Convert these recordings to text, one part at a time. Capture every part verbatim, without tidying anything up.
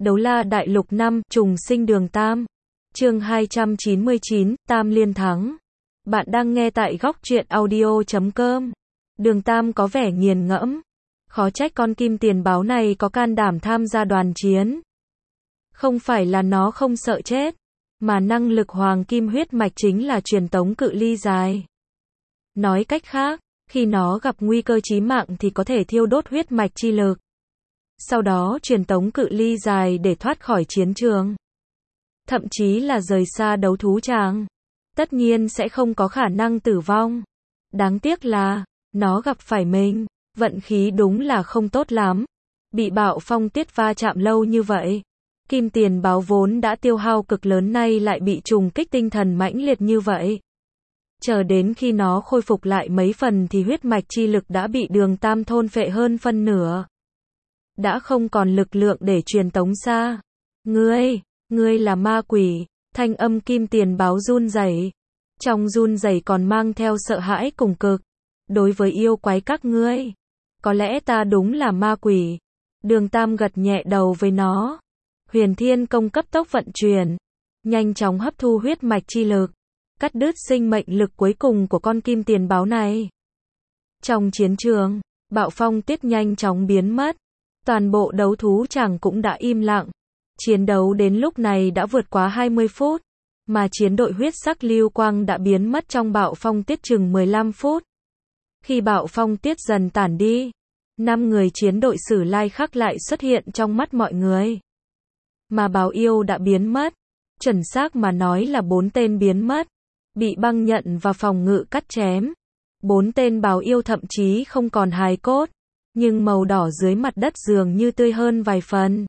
Đấu la đại lục năm, trùng sinh đường Tam. Chương hai trăm chín mươi chín, Tam liên thắng. Bạn đang nghe tại góc truyện audio chấm com. Đường Tam có vẻ nghiền ngẫm. Khó trách con kim tiền báo này có can đảm tham gia đoàn chiến. Không phải là nó không sợ chết, mà năng lực hoàng kim huyết mạch chính là truyền tống cự ly dài. Nói cách khác, khi nó gặp nguy cơ chí mạng thì có thể thiêu đốt huyết mạch chi lực, sau đó truyền tống cự ly dài để thoát khỏi chiến trường. Thậm chí là rời xa đấu thú tràng. Tất nhiên sẽ không có khả năng tử vong. Đáng tiếc là, nó gặp phải mình. Vận khí đúng là không tốt lắm. Bị bạo phong tiết va chạm lâu như vậy. Kim tiền báo vốn đã tiêu hao cực lớn nay lại bị trùng kích tinh thần mãnh liệt như vậy. Chờ đến khi nó khôi phục lại mấy phần thì huyết mạch chi lực đã bị đường Tam thôn phệ hơn phân nửa. Đã không còn lực lượng để truyền tống xa. Ngươi, ngươi là ma quỷ. Thanh âm kim tiền báo run rẩy. Trong run rẩy còn mang theo sợ hãi cùng cực. Đối với yêu quái các ngươi, có lẽ ta đúng là ma quỷ. Đường Tam gật nhẹ đầu với nó. Huyền Thiên Công cấp tốc vận chuyển, nhanh chóng hấp thu huyết mạch chi lực, cắt đứt sinh mệnh lực cuối cùng của con kim tiền báo này. Trong chiến trường, bạo phong tiết nhanh chóng biến mất. Toàn bộ đấu thú tràng cũng đã im lặng. Chiến đấu đến lúc này đã vượt quá hai mươi phút, mà chiến đội huyết sắc lưu quang đã biến mất trong bạo phong tiết chừng mười lăm phút. Khi bạo phong tiết dần tản đi, năm người chiến đội Sử Lai Khắc lại xuất hiện trong mắt mọi người. Mà báo yêu đã biến mất, chuẩn xác mà nói là bốn tên biến mất, bị băng nhận và phòng ngự cắt chém. Bốn tên báo yêu thậm chí không còn hài cốt, nhưng màu đỏ dưới mặt đất dường như tươi hơn vài phần.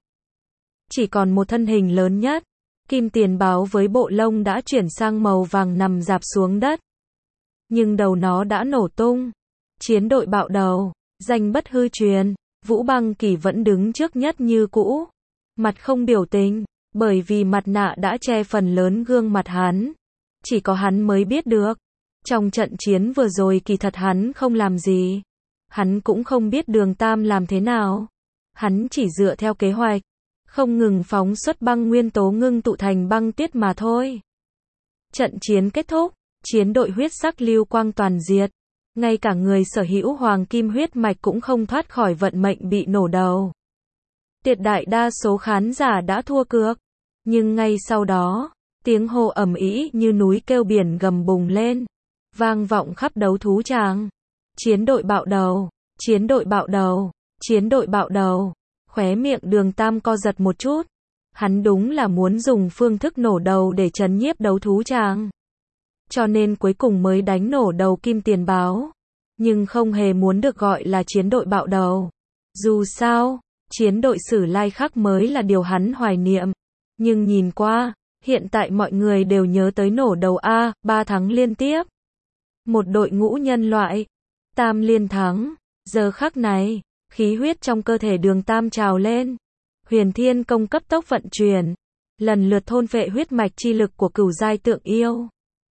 Chỉ còn một thân hình lớn nhất, kim tiền báo với bộ lông đã chuyển sang màu vàng nằm rạp xuống đất. Nhưng đầu nó đã nổ tung. Chiến đội bạo đầu, danh bất hư truyền, Vũ Băng Kỳ vẫn đứng trước nhất như cũ. Mặt không biểu tình, bởi vì mặt nạ đã che phần lớn gương mặt hắn. Chỉ có hắn mới biết được. Trong trận chiến vừa rồi kỳ thật hắn không làm gì. Hắn cũng không biết đường Tam làm thế nào. Hắn chỉ dựa theo kế hoạch, không ngừng phóng xuất băng nguyên tố ngưng tụ thành băng tiết mà thôi. Trận chiến kết thúc, chiến đội huyết sắc lưu quang toàn diệt. Ngay cả người sở hữu hoàng kim huyết mạch cũng không thoát khỏi vận mệnh bị nổ đầu. Tuyệt đại đa số khán giả đã thua cược. Nhưng ngay sau đó, tiếng hô ầm ĩ như núi kêu biển gầm bùng lên, vang vọng khắp đấu thú tràng. Chiến đội bạo đầu, chiến đội bạo đầu, chiến đội bạo đầu. Khóe miệng đường Tam co giật một chút. Hắn đúng là muốn dùng phương thức nổ đầu để trấn nhiếp đấu thú tràng. Cho nên cuối cùng mới đánh nổ đầu kim tiền báo. Nhưng không hề muốn được gọi là chiến đội bạo đầu. Dù sao, chiến đội Sử Lai Khắc mới là điều hắn hoài niệm. Nhưng nhìn qua, hiện tại mọi người đều nhớ tới nổ đầu A, ba thắng liên tiếp. Một đội ngũ nhân loại, Tam liên thắng. Giờ khắc này, khí huyết trong cơ thể đường Tam trào lên. Huyền Thiên Công cấp tốc vận chuyển, lần lượt thôn phệ huyết mạch chi lực của cửu giai tượng yêu.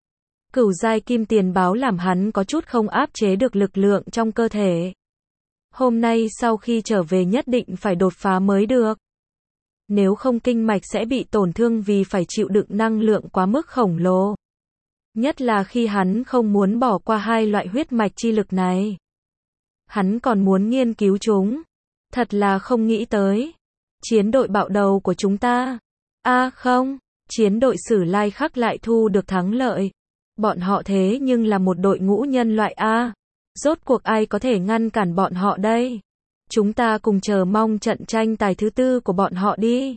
Cửu giai kim tiền báo làm hắn có chút không áp chế được lực lượng trong cơ thể. Hôm nay sau khi trở về nhất định phải đột phá mới được. Nếu không kinh mạch sẽ bị tổn thương vì phải chịu đựng năng lượng quá mức khổng lồ. Nhất là khi hắn không muốn bỏ qua hai loại huyết mạch chi lực này. Hắn còn muốn nghiên cứu chúng. Thật là không nghĩ tới. Chiến đội bạo đầu của chúng ta. A à, không, chiến đội Sử Lai Khắc lại thu được thắng lợi. Bọn họ thế nhưng là một đội ngũ nhân loại A. Rốt cuộc ai có thể ngăn cản bọn họ đây? Chúng ta cùng chờ mong trận tranh tài thứ tư của bọn họ đi.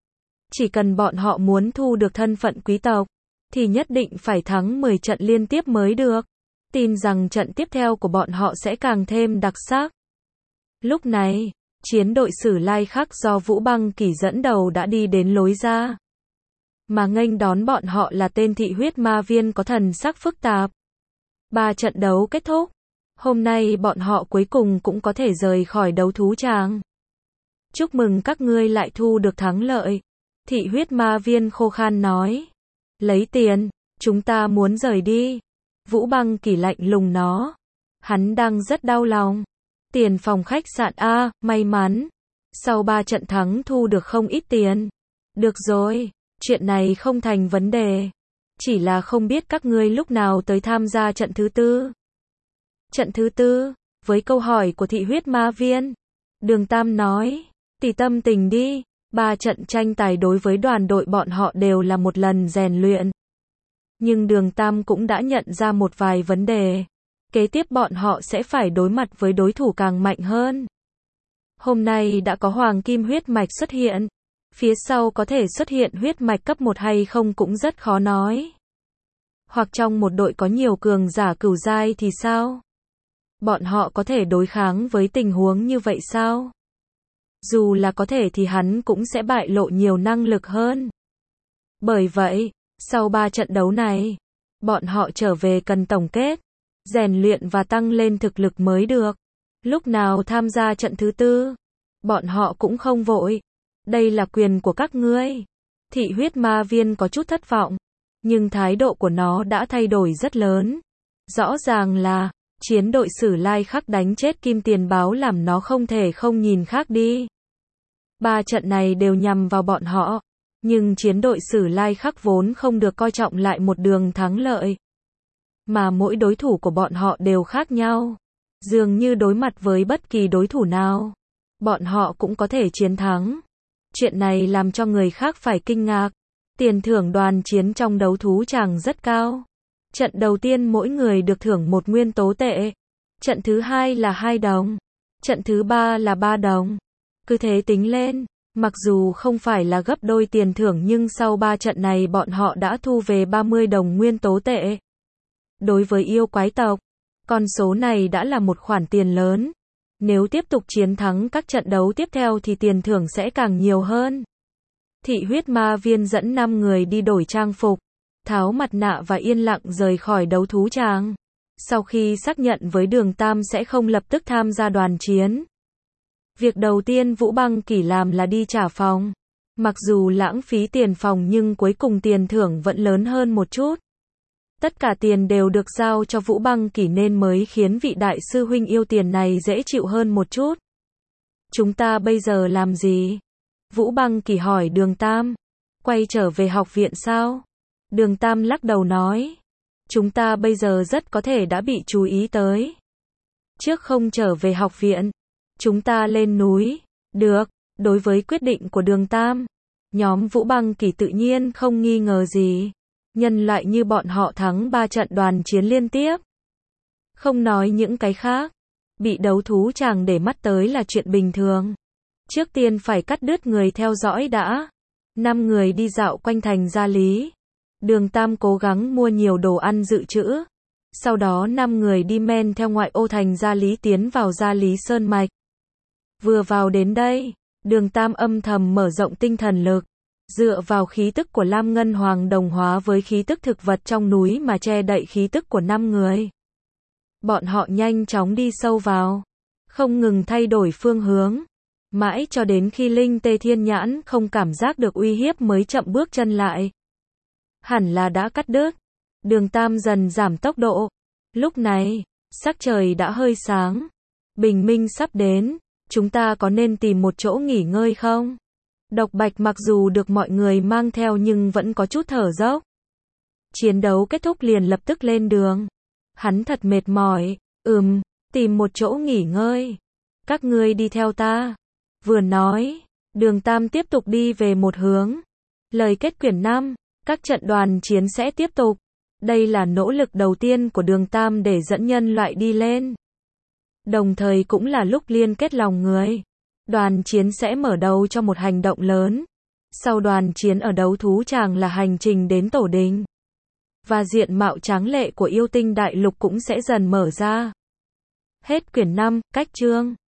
Chỉ cần bọn họ muốn thu được thân phận quý tộc, thì nhất định phải thắng mười trận liên tiếp mới được. Tin rằng trận tiếp theo của bọn họ sẽ càng thêm đặc sắc. Lúc này, chiến đội Sử Lai Khắc do Vũ Băng Kỳ dẫn đầu đã đi đến lối ra. Mà nghênh đón bọn họ là tên thị huyết ma viên có thần sắc phức tạp. Ba trận đấu kết thúc. Hôm nay bọn họ cuối cùng cũng có thể rời khỏi đấu thú tràng. Chúc mừng các ngươi lại thu được thắng lợi. Thị huyết ma viên khô khan nói. Lấy tiền, chúng ta muốn rời đi. Vũ Băng Kỳ lạnh lùng nó. Hắn đang rất đau lòng. Tiền phòng khách sạn A, may mắn. Sau ba trận thắng thu được không ít tiền. Được rồi, chuyện này không thành vấn đề. Chỉ là không biết các ngươi lúc nào tới tham gia trận thứ tư. Trận thứ tư, với câu hỏi của thị huyết ma viên, Đường Tam nói, tùy tâm tình đi, ba trận tranh tài đối với đoàn đội bọn họ đều là một lần rèn luyện. Nhưng Đường Tam cũng đã nhận ra một vài vấn đề. Kế tiếp bọn họ sẽ phải đối mặt với đối thủ càng mạnh hơn. Hôm nay đã có hoàng kim huyết mạch xuất hiện. Phía sau có thể xuất hiện huyết mạch cấp một hay không cũng rất khó nói. Hoặc trong một đội có nhiều cường giả cửu giai thì sao? Bọn họ có thể đối kháng với tình huống như vậy sao? Dù là có thể thì hắn cũng sẽ bại lộ nhiều năng lực hơn. Bởi vậy, sau ba trận đấu này, bọn họ trở về cần tổng kết, rèn luyện và tăng lên thực lực mới được. Lúc nào tham gia trận thứ tư, bọn họ cũng không vội. Đây là quyền của các ngươi. Thị huyết ma viên có chút thất vọng, nhưng thái độ của nó đã thay đổi rất lớn. Rõ ràng là, chiến đội Sử Lai Khắc đánh chết Kim Tiền Báo làm nó không thể không nhìn khác đi. Ba trận này đều nhằm vào bọn họ, nhưng chiến đội Sử Lai Khắc vốn không được coi trọng lại một đường thắng lợi. Mà mỗi đối thủ của bọn họ đều khác nhau. Dường như đối mặt với bất kỳ đối thủ nào, bọn họ cũng có thể chiến thắng. Chuyện này làm cho người khác phải kinh ngạc. Tiền thưởng đoàn chiến trong đấu thú tràng rất cao. Trận đầu tiên mỗi người được thưởng một nguyên tố tệ. Trận thứ hai là hai đồng. Trận thứ ba là ba đồng. Cứ thế tính lên, mặc dù không phải là gấp đôi tiền thưởng nhưng sau ba trận này bọn họ đã thu về ba mươi đồng nguyên tố tệ. Đối với yêu quái tộc, con số này đã là một khoản tiền lớn. Nếu tiếp tục chiến thắng các trận đấu tiếp theo thì tiền thưởng sẽ càng nhiều hơn. Thị huyết ma viên dẫn năm người đi đổi trang phục, tháo mặt nạ và yên lặng rời khỏi đấu thú tràng. Sau khi xác nhận với Đường Tam sẽ không lập tức tham gia đoàn chiến. Việc đầu tiên Vũ Băng Kỷ làm là đi trả phòng. Mặc dù lãng phí tiền phòng nhưng cuối cùng tiền thưởng vẫn lớn hơn một chút. Tất cả tiền đều được giao cho Vũ Băng Kỷ nên mới khiến vị đại sư huynh yêu tiền này dễ chịu hơn một chút. Chúng ta bây giờ làm gì? Vũ Băng Kỷ hỏi Đường Tam. Quay trở về học viện sao? Đường Tam lắc đầu nói. Chúng ta bây giờ rất có thể đã bị chú ý tới. Trước không trở về học viện, chúng ta lên núi. Được, đối với quyết định của Đường Tam, nhóm Vũ Băng Kỷ tự nhiên không nghi ngờ gì. Nhân loại như bọn họ thắng ba trận đoàn chiến liên tiếp. Không nói những cái khác, bị đấu thú tràng để mắt tới là chuyện bình thường. Trước tiên phải cắt đứt người theo dõi đã. Năm người đi dạo quanh thành Gia Lý. Đường Tam cố gắng mua nhiều đồ ăn dự trữ. Sau đó năm người đi men theo ngoại ô thành Gia Lý tiến vào Gia Lý Sơn Mạch. Vừa vào đến đây, Đường Tam âm thầm mở rộng tinh thần lực. Dựa vào khí tức của Lam Ngân Hoàng đồng hóa với khí tức thực vật trong núi mà che đậy khí tức của năm người. Bọn họ nhanh chóng đi sâu vào, không ngừng thay đổi phương hướng. Mãi cho đến khi Linh Tê Thiên Nhãn không cảm giác được uy hiếp mới chậm bước chân lại. Hẳn là đã cắt đứt. Đường Tam dần giảm tốc độ. Lúc này, sắc trời đã hơi sáng. Bình minh sắp đến. Chúng ta có nên tìm một chỗ nghỉ ngơi không? Độc Bạch mặc dù được mọi người mang theo nhưng vẫn có chút thở dốc. Chiến đấu kết thúc liền lập tức lên đường. Hắn thật mệt mỏi. Ừm, tìm một chỗ nghỉ ngơi. Các ngươi đi theo ta. Vừa nói, Đường Tam tiếp tục đi về một hướng. Lời kết quyển năm, các trận đoàn chiến sẽ tiếp tục. Đây là nỗ lực đầu tiên của Đường Tam để dẫn nhân loại đi lên. Đồng thời cũng là lúc liên kết lòng người. Đoàn chiến sẽ mở đầu cho một hành động lớn. Sau đoàn chiến ở đấu thú tràng là hành trình đến tổ đình. Và diện mạo tráng lệ của yêu tinh đại lục cũng sẽ dần mở ra. Hết quyển năm, cách chương.